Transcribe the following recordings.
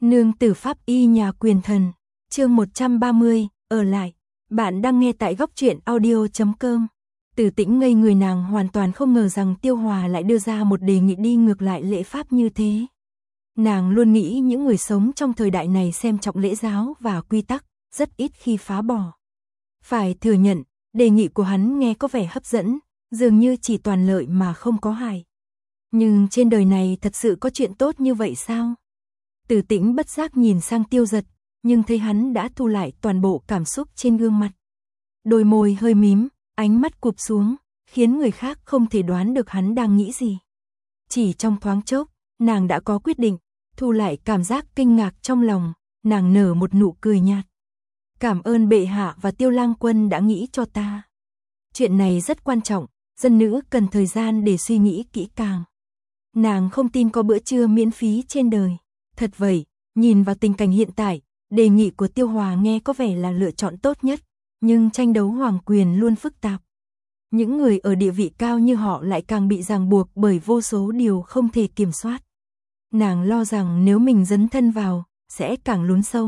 Nương tử pháp y nhà quyền thần, chương 130, ở lại. Bạn đang nghe tại góc truyện audio.com. Từ Tĩnh ngây người, nàng hoàn toàn không ngờ rằng Tiêu Hòa lại đưa ra một đề nghị đi ngược lại lễ pháp như thế. Nàng luôn nghĩ những người sống trong thời đại này xem trọng lễ giáo và quy tắc, rất ít khi phá bỏ. Phải thừa nhận, đề nghị của hắn nghe có vẻ hấp dẫn, dường như chỉ toàn lợi mà không có hại. Nhưng trên đời này thật sự có chuyện tốt như vậy sao? Từ Tĩnh bất giác nhìn sang Tiêu Giật, nhưng thấy hắn đã thu lại toàn bộ cảm xúc trên gương mặt. Đôi môi hơi mím, ánh mắt cụp xuống, khiến người khác không thể đoán được hắn đang nghĩ gì. Chỉ trong thoáng chốc, nàng đã có quyết định, thu lại cảm giác kinh ngạc trong lòng, nàng nở một nụ cười nhạt. Cảm ơn bệ hạ và Tiêu lang quân đã nghĩ cho ta. Chuyện này rất quan trọng, dân nữ cần thời gian để suy nghĩ kỹ càng. Nàng không tin có bữa trưa miễn phí trên đời. Thật vậy, nhìn vào tình cảnh hiện tại, đề nghị của Tiêu Hòa nghe có vẻ là lựa chọn tốt nhất, nhưng tranh đấu hoàng quyền luôn phức tạp. Những người ở địa vị cao như họ lại càng bị ràng buộc bởi vô số điều không thể kiểm soát. Nàng lo rằng nếu mình dấn thân vào, sẽ càng lún sâu.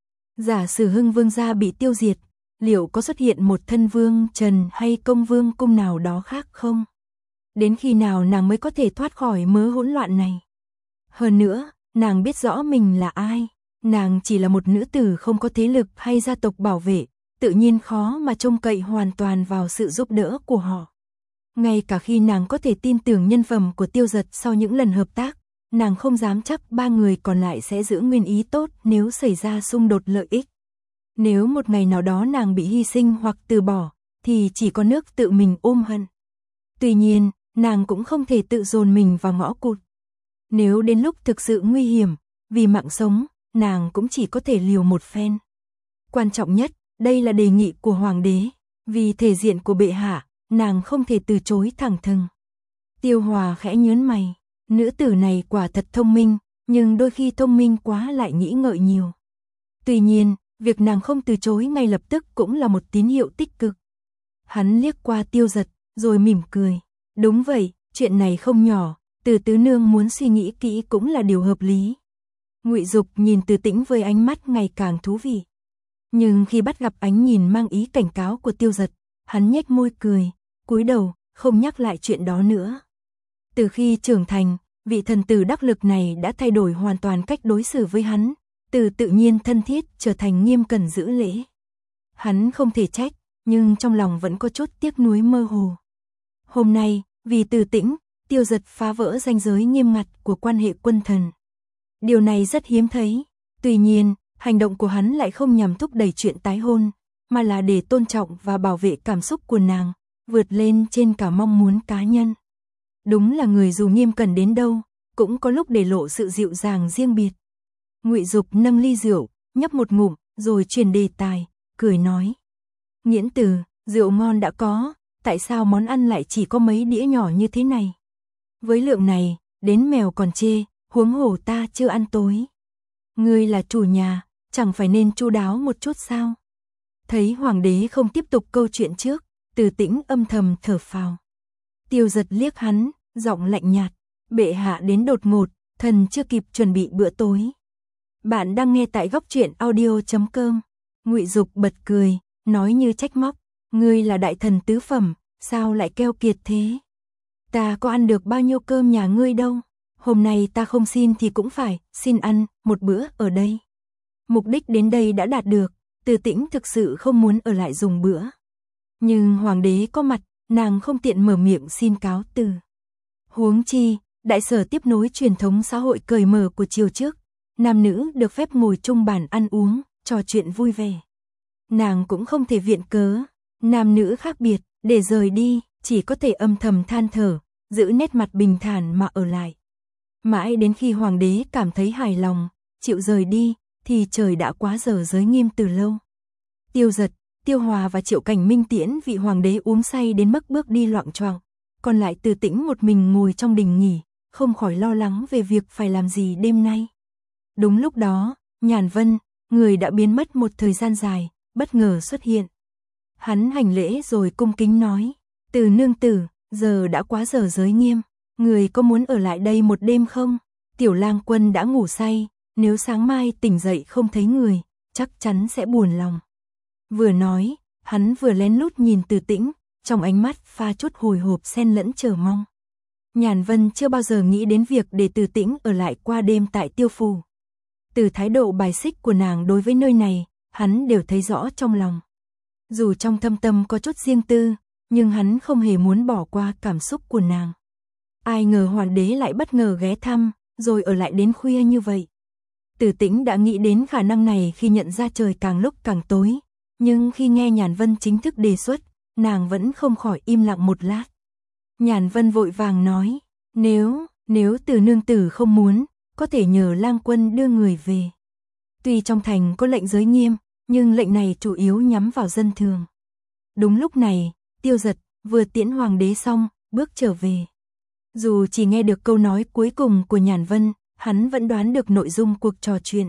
Giả sử Hưng Vương gia bị tiêu diệt, liệu có xuất hiện một thân vương Trần hay công vương cung nào đó khác không? Đến khi nào nàng mới có thể thoát khỏi mớ hỗn loạn này? Hơn nữa, nàng biết rõ mình là ai, nàng chỉ là một nữ tử không có thế lực hay gia tộc bảo vệ, tự nhiên khó mà trông cậy hoàn toàn vào sự giúp đỡ của họ. Ngay cả khi nàng có thể tin tưởng nhân phẩm của Tiêu Giật sau những lần hợp tác, nàng không dám chắc ba người còn lại sẽ giữ nguyên ý tốt nếu xảy ra xung đột lợi ích. Nếu một ngày nào đó nàng bị hy sinh hoặc từ bỏ, thì chỉ có nước tự mình ôm hận. Tuy nhiên, nàng cũng không thể tự dồn mình vào ngõ cụt. Nếu đến lúc thực sự nguy hiểm, vì mạng sống, nàng cũng chỉ có thể liều một phen. Quan trọng nhất, đây là đề nghị của hoàng đế, vì thể diện của bệ hạ, nàng không thể từ chối thẳng thừng. Tiêu Hòa khẽ nhướng mày, nữ tử này quả thật thông minh, nhưng đôi khi thông minh quá lại nghĩ ngợi nhiều. Tuy nhiên, việc nàng không từ chối ngay lập tức cũng là một tín hiệu tích cực. Hắn liếc qua Tiêu Giật, rồi mỉm cười. Đúng vậy, chuyện này không nhỏ. Từ tứ nương muốn suy nghĩ kỹ cũng là điều hợp lý. Ngụy Dục nhìn Từ Tĩnh với ánh mắt ngày càng thú vị. Nhưng khi bắt gặp ánh nhìn mang ý cảnh cáo của Tiêu Giật, hắn nhếch môi cười, cúi đầu, không nhắc lại chuyện đó nữa. Từ khi trưởng thành, vị thần tử đắc lực này đã thay đổi hoàn toàn cách đối xử với hắn, từ tự nhiên thân thiết trở thành nghiêm cẩn giữ lễ. Hắn không thể trách, nhưng trong lòng vẫn có chút tiếc nuối mơ hồ. Hôm nay, vì Từ Tĩnh, Tiêu Giật phá vỡ ranh giới nghiêm ngặt của quan hệ quân thần. Điều này rất hiếm thấy, tuy nhiên, hành động của hắn lại không nhằm thúc đẩy chuyện tái hôn, mà là để tôn trọng và bảo vệ cảm xúc của nàng, vượt lên trên cả mong muốn cá nhân. Đúng là người dù nghiêm cẩn đến đâu, cũng có lúc để lộ sự dịu dàng riêng biệt. Ngụy Dục nâng ly rượu, nhấp một ngụm, rồi chuyển đề tài, cười nói. Nghiễn Từ, rượu ngon đã có, tại sao món ăn lại chỉ có mấy đĩa nhỏ như thế này? Với lượng này, đến mèo còn chê, huống hồ ta chưa ăn tối. Ngươi là chủ nhà, chẳng phải nên chu đáo một chút sao? Thấy hoàng đế không tiếp tục câu chuyện trước, Từ Tĩnh âm thầm thở phào. Tiêu Giật liếc hắn, giọng lạnh nhạt, bệ hạ đến đột ngột, thần chưa kịp chuẩn bị bữa tối. Bạn đang nghe tại góc truyện audio.com. Ngụy Dục bật cười, nói như trách móc, ngươi là đại thần tứ phẩm, sao lại keo kiệt thế? Ta có ăn được bao nhiêu cơm nhà ngươi đâu, hôm nay ta không xin thì cũng phải, xin ăn, một bữa ở đây. Mục đích đến đây đã đạt được, Từ Tĩnh thực sự không muốn ở lại dùng bữa. Nhưng hoàng đế có mặt, nàng không tiện mở miệng xin cáo từ. Huống chi, đại sở tiếp nối truyền thống xã hội cởi mở của triều trước, nam nữ được phép ngồi chung bàn ăn uống, trò chuyện vui vẻ. Nàng cũng không thể viện cớ, nam nữ khác biệt, để rời đi, chỉ có thể âm thầm than thở, giữ nét mặt bình thản mà ở lại. Mãi đến khi hoàng đế cảm thấy hài lòng, chịu rời đi, thì trời đã quá giờ giới nghiêm từ lâu. Tiêu Giật, Tiêu Hòa và Triệu Cảnh Minh tiễn vị hoàng đế uống say đến mức bước đi loạng choạng, còn lại Từ Tĩnh một mình ngồi trong đình nghỉ, không khỏi lo lắng về việc phải làm gì đêm nay. Đúng lúc đó, Nhàn Vân, người đã biến mất một thời gian dài, bất ngờ xuất hiện. Hắn hành lễ rồi cung kính nói, Từ nương tử, giờ đã quá giờ giới nghiêm, người có muốn ở lại đây một đêm không? Tiểu lang quân đã ngủ say, nếu sáng mai tỉnh dậy không thấy người, chắc chắn sẽ buồn lòng. Vừa nói, hắn vừa lén lút nhìn Từ Tĩnh, trong ánh mắt pha chút hồi hộp xen lẫn chờ mong. Nhàn Vân chưa bao giờ nghĩ đến việc để Từ Tĩnh ở lại qua đêm tại Tiêu phủ. Từ thái độ bài xích của nàng đối với nơi này, hắn đều thấy rõ trong lòng. Dù trong thâm tâm có chút riêng tư, nhưng hắn không hề muốn bỏ qua cảm xúc của nàng. Ai ngờ hoàng đế lại bất ngờ ghé thăm, rồi ở lại đến khuya như vậy. Từ Tĩnh đã nghĩ đến khả năng này khi nhận ra trời càng lúc càng tối, nhưng khi nghe Nhàn Vân chính thức đề xuất, nàng vẫn không khỏi im lặng một lát. Nhàn Vân vội vàng nói, nếu Từ nương tử không muốn, có thể nhờ lang quân đưa người về. Tuy trong thành có lệnh giới nghiêm, nhưng lệnh này chủ yếu nhắm vào dân thường. Đúng lúc này, Tiêu Giật vừa tiễn hoàng đế xong, bước trở về. Dù chỉ nghe được câu nói cuối cùng của Nhàn Vân, hắn vẫn đoán được nội dung cuộc trò chuyện.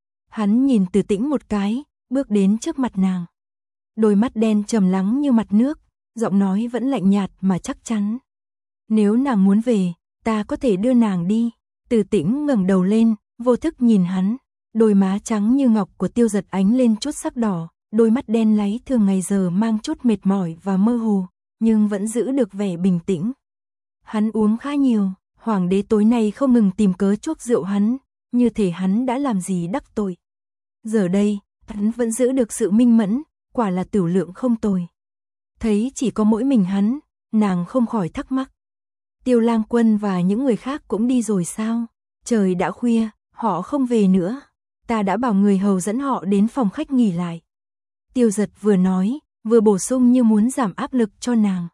Hắn nhìn Từ Tĩnh một cái, bước đến trước mặt nàng. Đôi mắt đen trầm lắng như mặt nước, giọng nói vẫn lạnh nhạt mà chắc chắn. Nếu nàng muốn về, ta có thể đưa nàng đi. Từ Tĩnh ngẩng đầu lên, vô thức nhìn hắn. Đôi má trắng như ngọc của Tiêu Giật ánh lên chút sắc đỏ, đôi mắt đen láy thường ngày giờ mang chút mệt mỏi và mơ hồ, nhưng vẫn giữ được vẻ bình tĩnh. Hắn uống khá nhiều, hoàng đế tối nay không ngừng tìm cớ chuốc rượu hắn, như thể hắn đã làm gì đắc tội. Giờ đây, hắn vẫn giữ được sự minh mẫn, quả là tửu lượng không tồi. Thấy chỉ có mỗi mình hắn, nàng không khỏi thắc mắc. Tiêu lang quân và những người khác cũng đi rồi sao? Trời đã khuya, họ không về nữa. Ta đã bảo người hầu dẫn họ đến phòng khách nghỉ lại. Tiêu Giật vừa nói, vừa bổ sung như muốn giảm áp lực cho nàng.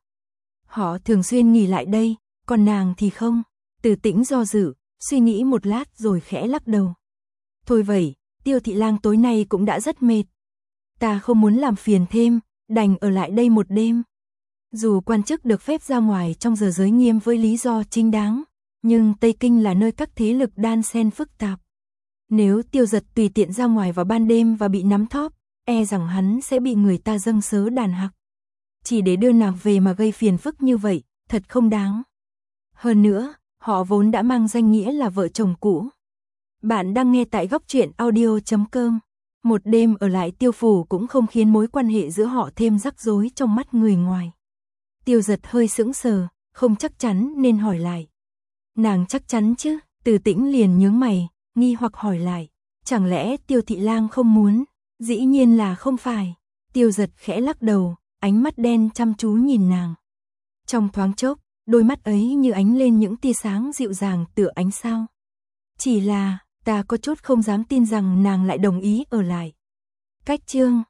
Họ thường xuyên nghỉ lại đây, còn nàng thì không. Từ Tĩnh do dự, suy nghĩ một lát rồi khẽ lắc đầu. Thôi vậy, Tiêu thị lang tối nay cũng đã rất mệt. Ta không muốn làm phiền thêm, đành ở lại đây một đêm. Dù quan chức được phép ra ngoài trong giờ giới nghiêm với lý do chính đáng, nhưng Tây Kinh là nơi các thế lực đan xen phức tạp. Nếu Tiêu Giật tùy tiện ra ngoài vào ban đêm và bị nắm thóp, e rằng hắn sẽ bị người ta dâng sớ đàn hạc. Chỉ để đưa nàng về mà gây phiền phức như vậy, thật không đáng. Hơn nữa, họ vốn đã mang danh nghĩa là vợ chồng cũ. Bạn đang nghe tại Góc Truyện Audio.com. Một đêm ở lại Tiêu phủ cũng không khiến mối quan hệ giữa họ thêm rắc rối trong mắt người ngoài. Tiêu Giật hơi sững sờ, không chắc chắn nên hỏi lại. Nàng chắc chắn chứ? Từ Tĩnh liền nhướng mày, nghi hoặc hỏi lại. Chẳng lẽ Tiêu thị lang không muốn? Dĩ nhiên là không phải. Tiêu Giật khẽ lắc đầu, ánh mắt đen chăm chú nhìn nàng. Trong thoáng chốc, đôi mắt ấy như ánh lên những tia sáng dịu dàng tựa ánh sao. Chỉ là, ta có chút không dám tin rằng nàng lại đồng ý ở lại. Cách chương